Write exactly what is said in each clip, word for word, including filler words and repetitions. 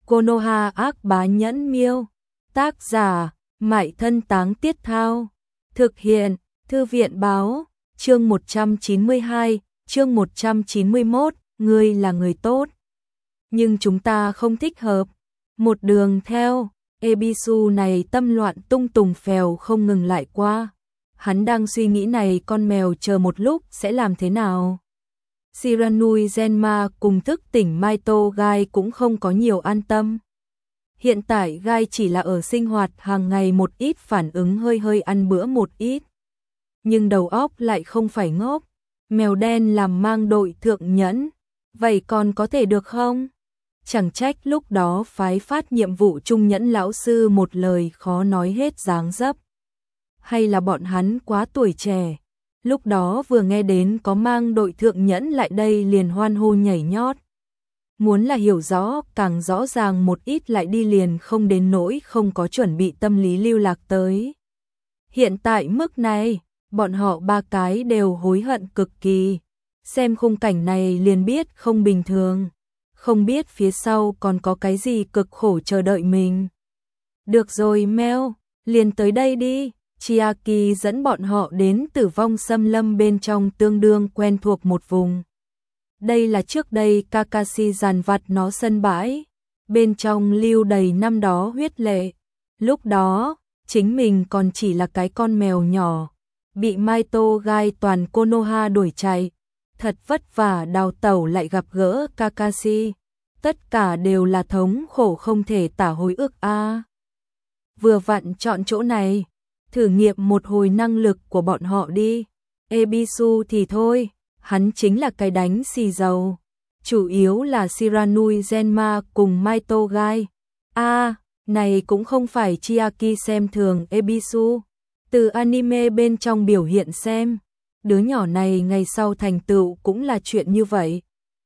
Konoha ác bá nhẫn miêu. Tác giả, Mại Thân Táng Tiết Thao. Thực hiện, Thư viện Báo. Chương một trăm chín mươi hai, chương một trăm chín mươi mốt, ngươi là người tốt. Nhưng chúng ta không thích hợp. Một đường theo, Ebisu này tâm loạn tung tùng phèo không ngừng lại qua. Hắn đang suy nghĩ này con mèo chờ một lúc sẽ làm thế nào. Shiranui Zenma cùng thức tỉnh Maito Gai cũng không có nhiều an tâm. Hiện tại Gai chỉ là ở sinh hoạt hàng ngày một ít phản ứng hơi hơi ăn bữa một ít. Nhưng đầu óc lại không phải ngốc. Mèo đen làm mang đội thượng nhẫn. Vậy còn có thể được không? Chẳng trách lúc đó phái phát nhiệm vụ trung nhẫn lão sư một lời khó nói hết dáng dấp. Hay là bọn hắn quá tuổi trẻ. Lúc đó vừa nghe đến có mang đội thượng nhẫn lại đây liền hoan hô nhảy nhót. Muốn là hiểu rõ, càng rõ ràng một ít lại đi liền không đến nỗi không có chuẩn bị tâm lý lưu lạc tới. Hiện tại mức này, bọn họ ba cái đều hối hận cực kỳ. Xem khung cảnh này liền biết không bình thường. Không biết phía sau còn có cái gì cực khổ chờ đợi mình. Được rồi Mèo, liền tới đây đi. Chiaki dẫn bọn họ đến Tử Vong Xâm Lâm bên trong tương đương quen thuộc một vùng. Đây là trước đây Kakashi dàn vặt nó sân bãi, bên trong lưu đầy năm đó huyết lệ. Lúc đó, chính mình còn chỉ là cái con mèo nhỏ, bị Maito Gai toàn Konoha đuổi chạy, thật vất vả đào tẩu lại gặp gỡ Kakashi. Tất cả đều là thống khổ không thể tả hồi ức a. À. Vừa vặn chọn chỗ này, thử nghiệm một hồi năng lực của bọn họ đi. Ebisu thì thôi, hắn chính là cái đánh xì dầu. Chủ yếu là Shiranui Zenma cùng Maito Gai. A, à, này cũng không phải Chiaki xem thường Ebisu. Từ anime bên trong biểu hiện xem, đứa nhỏ này ngày sau thành tựu cũng là chuyện như vậy.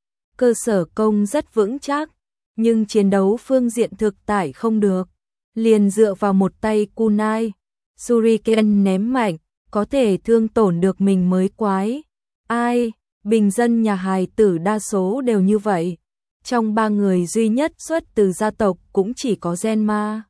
Cơ sở công rất vững chắc, nhưng chiến đấu phương diện thực tại không được. Liền dựa vào một tay kunai, Shuriken ném mạnh, có thể thương tổn được mình mới quái. Ai, bình dân nhà hài tử đa số đều như vậy. Trong ba người duy nhất xuất từ gia tộc cũng chỉ có Zenma.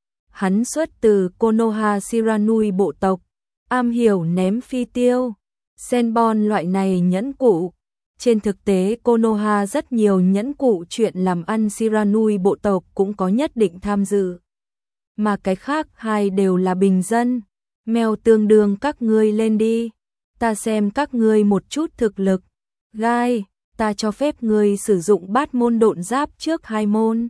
Hắn xuất từ Konoha Shiranui bộ tộc, am hiểu ném phi tiêu, senbon loại này nhẫn cụ. Trên thực tế Konoha rất nhiều nhẫn cụ chuyện làm ăn Shiranui bộ tộc cũng có nhất định tham dự. Mà cái khác hai đều là bình dân. Mèo tương đương các ngươi lên đi. Ta xem các ngươi một chút thực lực. Gai, ta cho phép ngươi sử dụng bát môn độn giáp trước hai môn.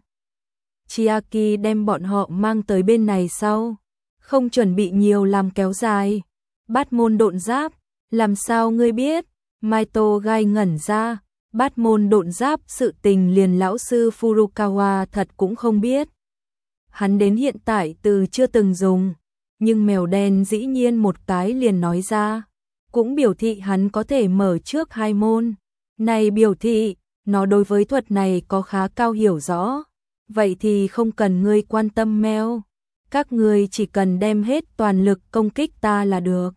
Chiaki đem bọn họ mang tới bên này sau. Không chuẩn bị nhiều làm kéo dài. Bát môn độn giáp, làm sao ngươi biết? Maito Gai ngẩn ra. Bát môn độn giáp sự tình liền lão sư Furukawa thật cũng không biết. Hắn đến hiện tại từ chưa từng dùng, nhưng mèo đen dĩ nhiên một cái liền nói ra, cũng biểu thị hắn có thể mở trước hai môn. Này biểu thị, nó đối với thuật này có khá cao hiểu rõ. Vậy thì không cần ngươi quan tâm Mèo, các ngươi chỉ cần đem hết toàn lực công kích ta là được.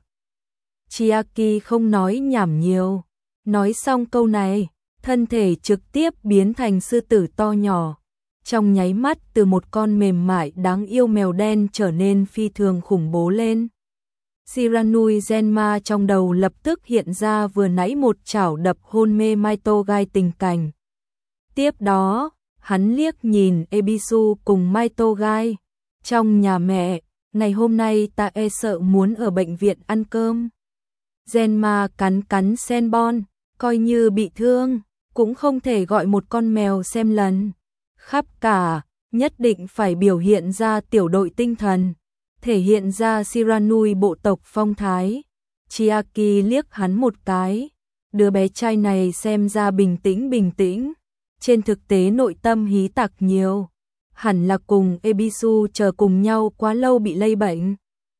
Chiaki không nói nhảm nhiều, nói xong câu này, thân thể trực tiếp biến thành sư tử to nhỏ. Trong nháy mắt từ một con mềm mại đáng yêu mèo đen trở nên phi thường khủng bố lên. Shiranui Zenma trong đầu lập tức hiện ra vừa nãy một chảo đập hôn mê Maito Gai tình cảnh. Tiếp đó, hắn liếc nhìn Ebisu cùng Maito Gai. Trong nhà mẹ, ngày hôm nay ta e sợ muốn ở bệnh viện ăn cơm. Zenma cắn cắn senbon, coi như bị thương, cũng không thể gọi một con mèo xem lần. Khắp cả, nhất định phải biểu hiện ra tiểu đội tinh thần, thể hiện ra Shiranui bộ tộc phong thái. Chiaki liếc hắn một cái, đứa bé trai này xem ra bình tĩnh bình tĩnh, trên thực tế nội tâm hí tạc nhiều, hẳn là cùng Ebisu chờ cùng nhau quá lâu bị lây bệnh.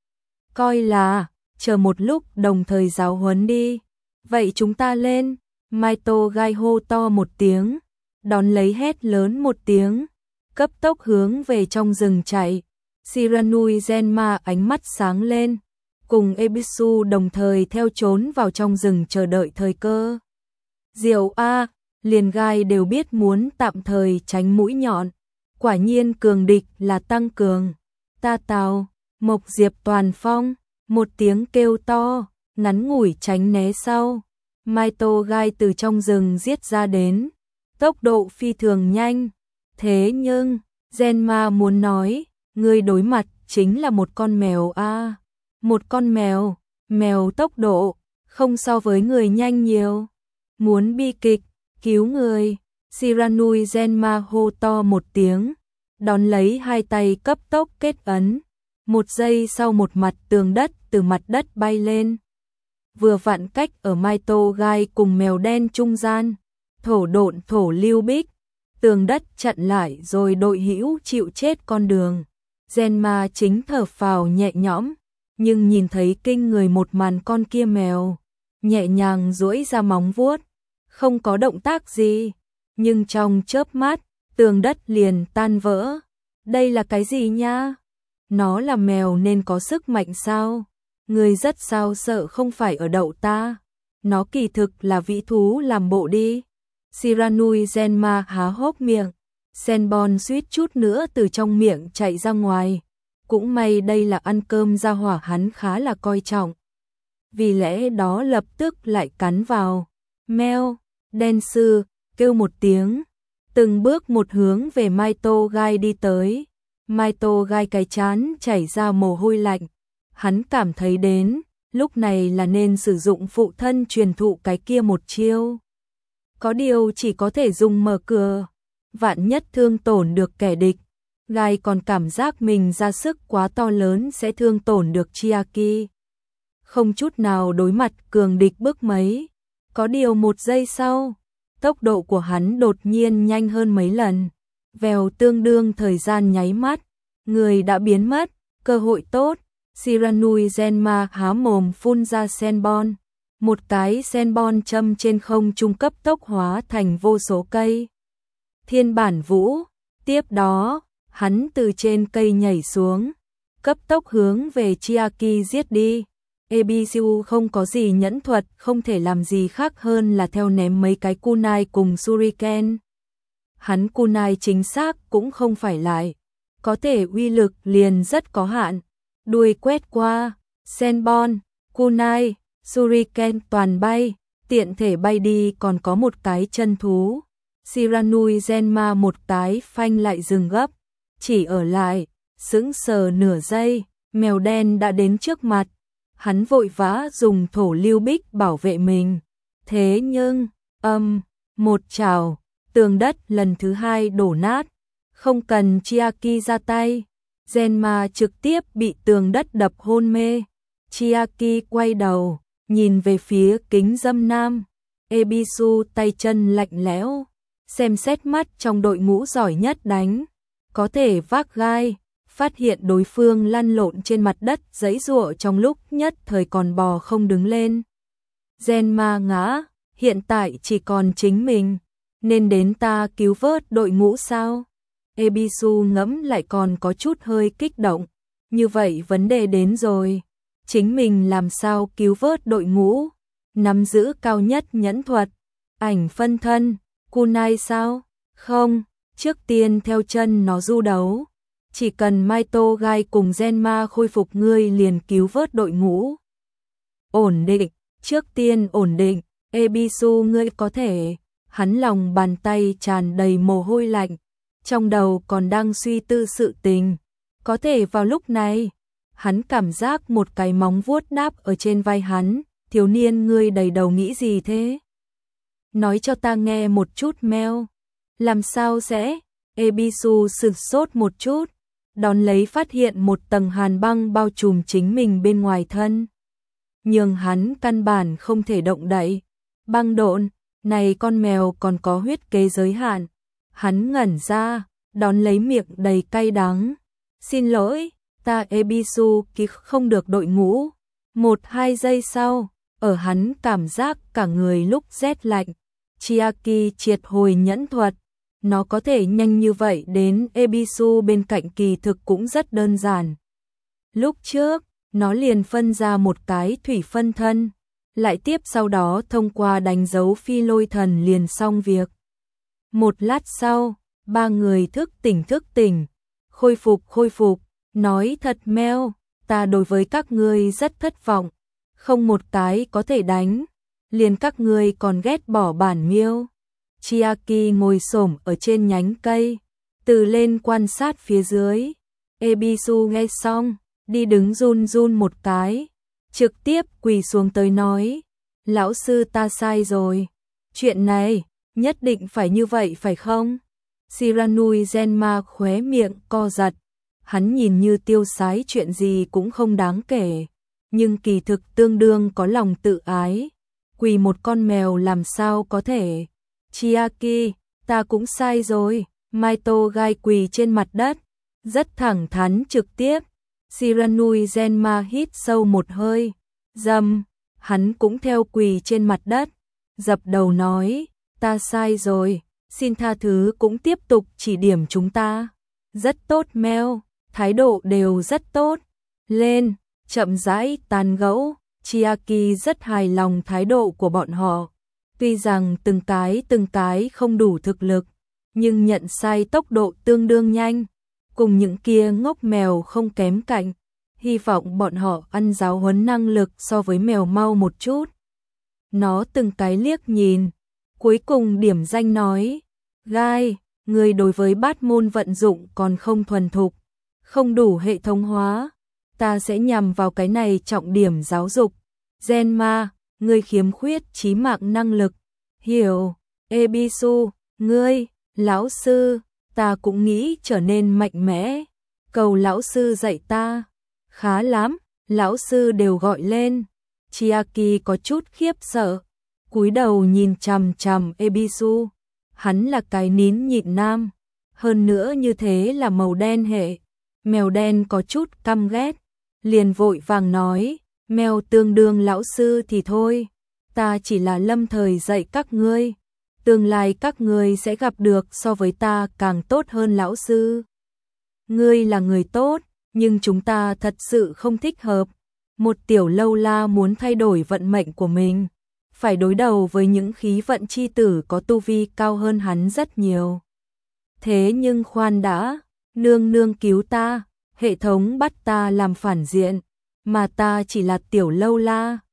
Coi là, chờ một lúc đồng thời giáo huấn đi, vậy chúng ta lên. Maito Gai hô to một tiếng, đón lấy hét lớn một tiếng, cấp tốc hướng về trong rừng chạy. Shiranui Zenma ánh mắt sáng lên, cùng Ebisu đồng thời theo trốn vào trong rừng chờ đợi thời cơ. Diệu a, liền Gai đều biết muốn tạm thời tránh mũi nhọn, Quả nhiên cường địch là tăng cường. Ta Tào, Mộc Diệp toàn phong, một tiếng kêu to, ngắn ngủi tránh né sau. Mai Tô Gai từ trong rừng giết ra đến, tốc độ phi thường nhanh. Thế nhưng, Genma muốn nói, người đối mặt chính là một con mèo a, à, một con mèo, mèo tốc độ không so với người nhanh nhiều. Muốn bi kịch, cứu người, Shiranui Genma hô to một tiếng, đón lấy hai tay cấp tốc kết ấn. Một giây sau một mặt tường đất từ mặt đất bay lên. Vừa vặn cách ở Mai Tô Gai cùng mèo đen trung gian, thổ độn thổ lưu bích, tường đất chặn lại rồi đội hữu chịu chết con đường. Genma chính thở phào nhẹ nhõm, nhưng nhìn thấy kinh người một màn con kia mèo, nhẹ nhàng duỗi ra móng vuốt, không có động tác gì, nhưng trong chớp mắt, tường đất liền tan vỡ. Đây là cái gì nha? Nó là mèo nên có sức mạnh sao? Người rất sao sợ không phải ở đậu ta. Nó kỳ thực là vĩ thú làm bộ đi. Shiranui Genma há hốc miệng. Senbon suýt chút nữa từ trong miệng chạy ra ngoài. Cũng may đây là ăn cơm gia hỏa hắn khá là coi trọng. Vì lẽ đó lập tức lại cắn vào. Meo, đen sư, kêu một tiếng. Từng bước một hướng về Mai Tô Gai đi tới. Mai Tô Gai cái chán chảy ra mồ hôi lạnh. Hắn cảm thấy đến, lúc này là nên sử dụng phụ thân truyền thụ cái kia một chiêu. Có điều chỉ có thể dùng mở cửa. Vạn nhất thương tổn được kẻ địch. Gai còn cảm giác mình ra sức quá to lớn sẽ thương tổn được Chiaki. Không chút nào đối mặt cường địch bước mấy. Có điều một giây sau, tốc độ của hắn đột nhiên nhanh hơn mấy lần. Vèo tương đương thời gian nháy mắt, người đã biến mất, cơ hội tốt. Shiranui Genma há mồm phun ra senbon. Một cái senbon châm trên không trung cấp tốc hóa thành vô số cây. Thiên bản vũ, tiếp đó, hắn từ trên cây nhảy xuống, cấp tốc hướng về Chiaki giết đi. Ebisu không có gì nhẫn thuật, không thể làm gì khác hơn là theo ném mấy cái kunai cùng shuriken. Hắn kunai chính xác cũng không phải lại, có thể uy lực liền rất có hạn. Đuôi quét qua, senbon, kunai, shuriken toàn bay, tiện thể bay đi còn có một cái chân thú. Shiranui Genma một cái phanh lại dừng gấp, chỉ ở lại, sững sờ nửa giây, mèo đen đã đến trước mặt. Hắn vội vã dùng thổ lưu bích bảo vệ mình. Thế nhưng, âm, một chảo, tường đất lần thứ hai đổ nát. Không cần Chiaki ra tay, Genma trực tiếp bị tường đất đập hôn mê. Chiaki quay đầu, nhìn về phía kính dâm nam. Ebisu tay chân lạnh lẽo, xem xét mắt trong đội ngũ giỏi nhất đánh. Có thể vác gai, phát hiện đối phương lăn lộn trên mặt đất giãy giụa trong lúc nhất thời còn bò không đứng lên. Genma ngã, hiện tại chỉ còn chính mình, nên đến ta cứu vớt đội ngũ sao? Ebisu ngẫm lại còn có chút hơi kích động, như vậy vấn đề đến rồi, chính mình làm sao cứu vớt đội ngũ? Nắm giữ cao nhất nhẫn thuật, ảnh phân thân, kunai sao? Không, trước tiên theo chân nó du đấu. Chỉ cần Mai Tô Gai cùng Genma khôi phục ngươi liền cứu vớt đội ngũ. Ổn định, trước tiên ổn định, Ebisu ngươi có thể. Hắn lòng bàn tay tràn đầy mồ hôi lạnh, trong đầu còn đang suy tư sự tình. Có thể vào lúc này, hắn cảm giác một cái móng vuốt đáp ở trên vai hắn. Thiếu niên ngươi đầy đầu nghĩ gì thế? Nói cho ta nghe một chút Meo. Làm sao sẽ? Ebisu sửng sốt một chút, đón lấy phát hiện một tầng hàn băng bao trùm chính mình bên ngoài thân. Nhưng hắn căn bản không thể động đậy. Băng độn, này con mèo còn có huyết kế giới hạn. Hắn ngẩn ra, đón lấy miệng đầy cay đắng. Xin lỗi, ta Ebisu ký không được đội ngũ. Một hai giây sau, ở hắn cảm giác cả người lúc rét lạnh. Chiaki triệt hồi nhẫn thuật. Nó có thể nhanh như vậy đến Ebisu bên cạnh kỳ thực cũng rất đơn giản. Lúc trước, nó liền phân ra một cái thủy phân thân, lại tiếp sau đó thông qua đánh dấu phi lôi thần liền xong việc. Một lát sau, Ba người thức tỉnh thức tỉnh, khôi phục khôi phục, nói thật Mèo, ta đối với các ngươi rất thất vọng, không một cái có thể đánh, liền các ngươi còn ghét bỏ bản Miêu. Chiaki ngồi xổm ở trên nhánh cây, từ lên quan sát phía dưới. Ebisu nghe xong, đi đứng run run một cái, trực tiếp quỳ xuống tới nói, lão sư ta sai rồi, chuyện này, nhất định phải như vậy phải không? Siranui Zenma khóe miệng co giật, hắn nhìn như tiêu sái chuyện gì cũng không đáng kể, nhưng kỳ thực tương đương có lòng tự ái, quỳ một con mèo làm sao có thể. Chiaki, ta cũng sai rồi, Maito gai quỳ trên mặt đất, rất thẳng thắn trực tiếp. Siranui Zenma hít sâu một hơi, dầm, hắn cũng theo quỳ trên mặt đất, dập đầu nói, ta sai rồi, xin tha thứ, cũng tiếp tục chỉ điểm chúng ta. Rất tốt Mèo, thái độ đều rất tốt. Lên, chậm rãi tán gẫu, Chiaki rất hài lòng thái độ của bọn họ. Tuy rằng từng cái từng cái không đủ thực lực, nhưng nhận sai tốc độ tương đương nhanh, cùng những kia ngốc mèo không kém cạnh. Hy vọng bọn họ ăn giáo huấn năng lực so với mèo mau một chút. Nó từng cái liếc nhìn, cuối cùng điểm danh nói, gai, người đối với bát môn vận dụng còn không thuần thục, không đủ hệ thống hóa, ta sẽ nhằm vào cái này trọng điểm giáo dục. Zenma, ngươi khiếm khuyết trí mạng năng lực, hiểu. Ebisu, ngươi, lão sư, ta cũng nghĩ trở nên mạnh mẽ, cầu lão sư dạy ta. Khá lắm, lão sư đều gọi lên. Chiaki có chút khiếp sợ, cúi đầu nhìn chằm chằm Ebisu, hắn là cái nín nhịn nam, hơn nữa như thế là màu đen hệ, mèo đen có chút căm ghét, liền vội vàng nói, mèo tương đương lão sư thì thôi, ta chỉ là lâm thời dạy các ngươi, tương lai các ngươi sẽ gặp được so với ta càng tốt hơn lão sư. Ngươi là người tốt, nhưng chúng ta thật sự không thích hợp. Một tiểu lâu la muốn thay đổi vận mệnh của mình, phải đối đầu với những khí vận chi tử có tu vi cao hơn hắn rất nhiều. Thế nhưng khoan đã, nương nương cứu ta, hệ thống bắt ta làm phản diện, mà ta chỉ là tiểu lâu la,